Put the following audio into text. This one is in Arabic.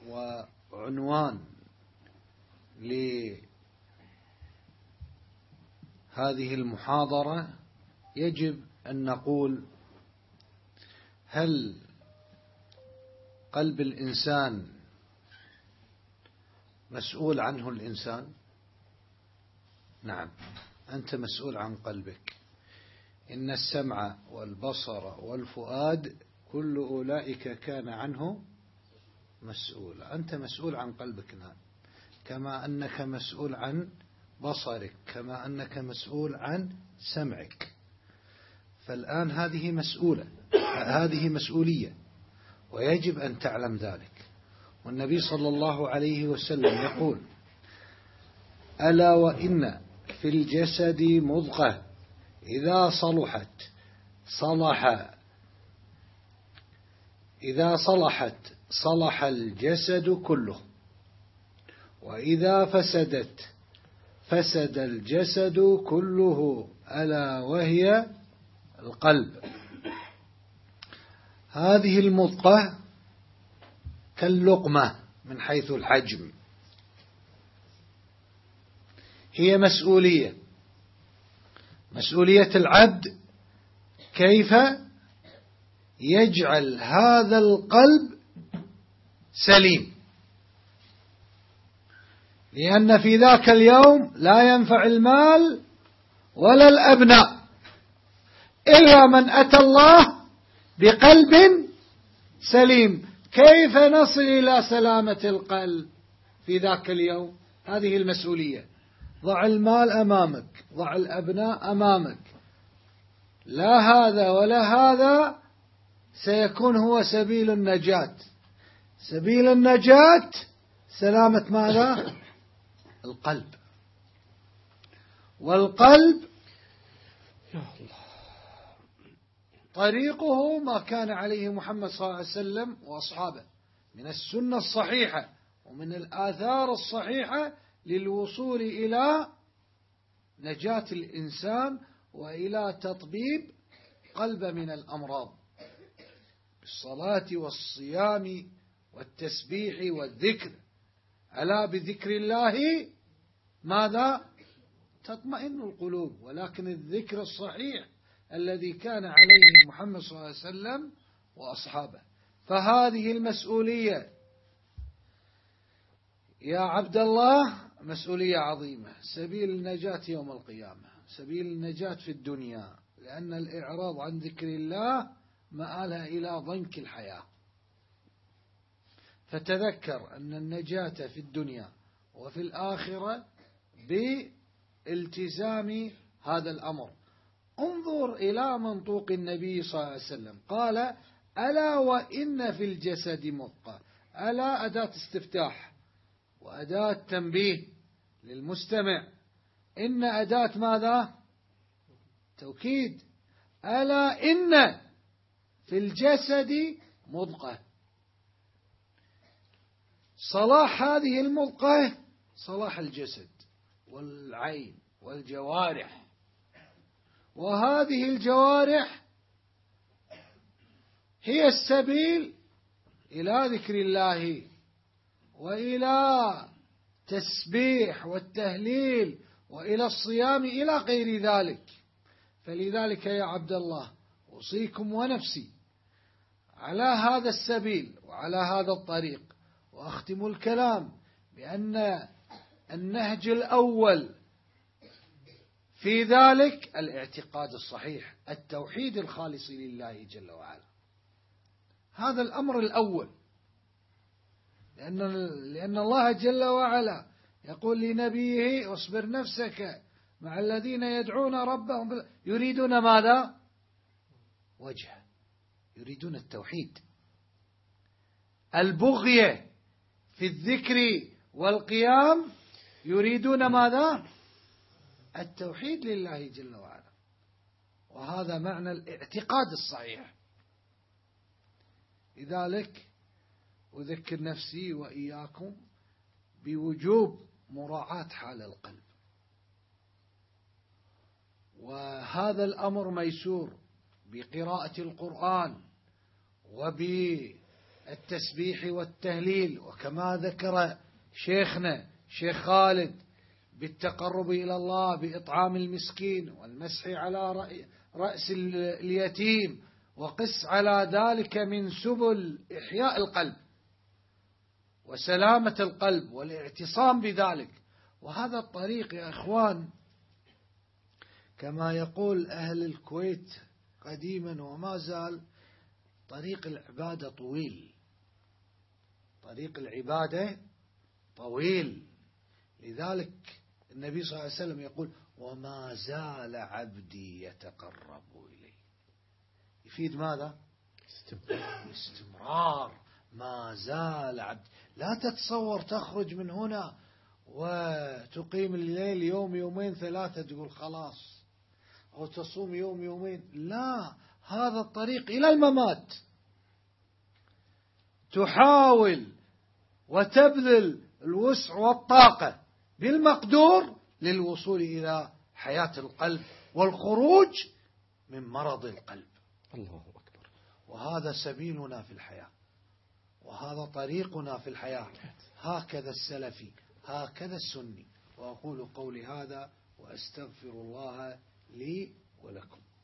وعنوان لهذه المحاضرة يجب أن نقول: هل قلب الإنسان مسؤول عنه الإنسان؟ نعم، أنت مسؤول عن قلبك. إن السمع والبصر والفؤاد كل أولئك كان عنه مسؤولا. أنت مسؤول عن قلبك، نعم، كما أنك مسؤول عن بصرك، كما أنك مسؤول عن سمعك. فالآن هذه مسؤولية، ويجب أن تعلم ذلك. والنبي صلى الله عليه وسلم يقول: ألا وإن في الجسد مضغة إذا صلحت صلح الجسد كله، وإذا فسدت فسد الجسد كله، ألا وهي القلب. هذه المضغة كاللقمة من حيث الحجم، هي مسؤولية العبد كيف يجعل هذا القلب سليم، لأن في ذاك اليوم لا ينفع المال ولا الأبناء إلا من أتى الله بقلب سليم. كيف نصل إلى سلامة القلب في ذاك اليوم؟ هذه المسؤولية. ضع المال أمامك، ضع الأبناء أمامك، لا هذا ولا هذا سيكون هو سبيل النجاة. سبيل النجاة سلامة ماذا؟ القلب. والقلب طريقه ما كان عليه محمد صلى الله عليه وسلم وأصحابه من السنة الصحيحة ومن الآثار الصحيحة للوصول إلى نجاة الإنسان وإلى تطبيب قلب من الأمراض، بالصلاة والصيام والتسبيح والذكر. ألا بذكر الله ماذا؟ تطمئن القلوب. ولكن الذكر الصحيح الذي كان عليه محمد صلى الله عليه وسلم وأصحابه. فهذه المسؤولية يا عبد الله مسؤولية عظيمة، سبيل النجاة يوم القيامة، سبيل النجاة في الدنيا، لأن الإعراض عن ذكر الله مآلها إلى ضنك الحياة. فتذكر أن النجاة في الدنيا وفي الآخرة بالتزام هذا الأمر. انظر إلى منطوق النبي صلى الله عليه وسلم، قال: ألا وإن في الجسد مضغة. ألا أداة استفتاح وأداة تنبيه للمستمع. إن أداة ماذا؟ توكيد. ألا إن في الجسد مضغة. صلاح هذه المضغة صلاح الجسد والعين والجوارح، وهذه الجوارح هي السبيل إلى ذكر الله وإلى تسبيح والتهليل وإلى الصيام إلى غير ذلك. فلذلك يا عبد الله أوصيكم ونفسي على هذا السبيل وعلى هذا الطريق. وأختم الكلام بأن النهج الأول في ذلك الاعتقاد الصحيح، التوحيد الخالص لله جل وعلا. هذا الأمر الأول، لأن الله جل وعلا يقول لنبيه: اصبر نفسك مع الذين يدعون ربهم يريدون ماذا؟ وجهه، يريدون التوحيد. البغية في الذكر والقيام يريدون ماذا؟ التوحيد لله جل وعلا. وهذا معنى الاعتقاد الصحيح. لذلك أذكر نفسي وإياكم بوجوب مراعاة حال القلب. وهذا الأمر ميسور بقراءة القرآن التسبيح والتهليل، وكما ذكر شيخنا شيخ خالد بالتقرب إلى الله بإطعام المسكين والمسح على رأس اليتيم، وقس على ذلك من سبل إحياء القلب وسلامة القلب والاعتصام بذلك. وهذا الطريق يا إخوان كما يقول أهل الكويت قديما وما زال، طريق العبادة طويل، طريق العبادة طويل. لذلك النبي صلى الله عليه وسلم يقول وما زال عبدي يتقرب إلي. يفيد ماذا؟ استمرار. ما زال عبدي. لا تتصور تخرج من هنا وتقيم الليل يوم يومين ثلاثة تقول خلاص، أو تصوم يوم يومين، لا، هذا الطريق إلى الممات. تحاول وتبذل الوسع والطاقة بالمقدور للوصول إلى حياة القلب والخروج من مرض القلب. الله أكبر. وهذا سبيلنا في الحياة، وهذا طريقنا في الحياة، هكذا السلفي، هكذا السني. وأقول قولي هذا وأستغفر الله لي ولكم.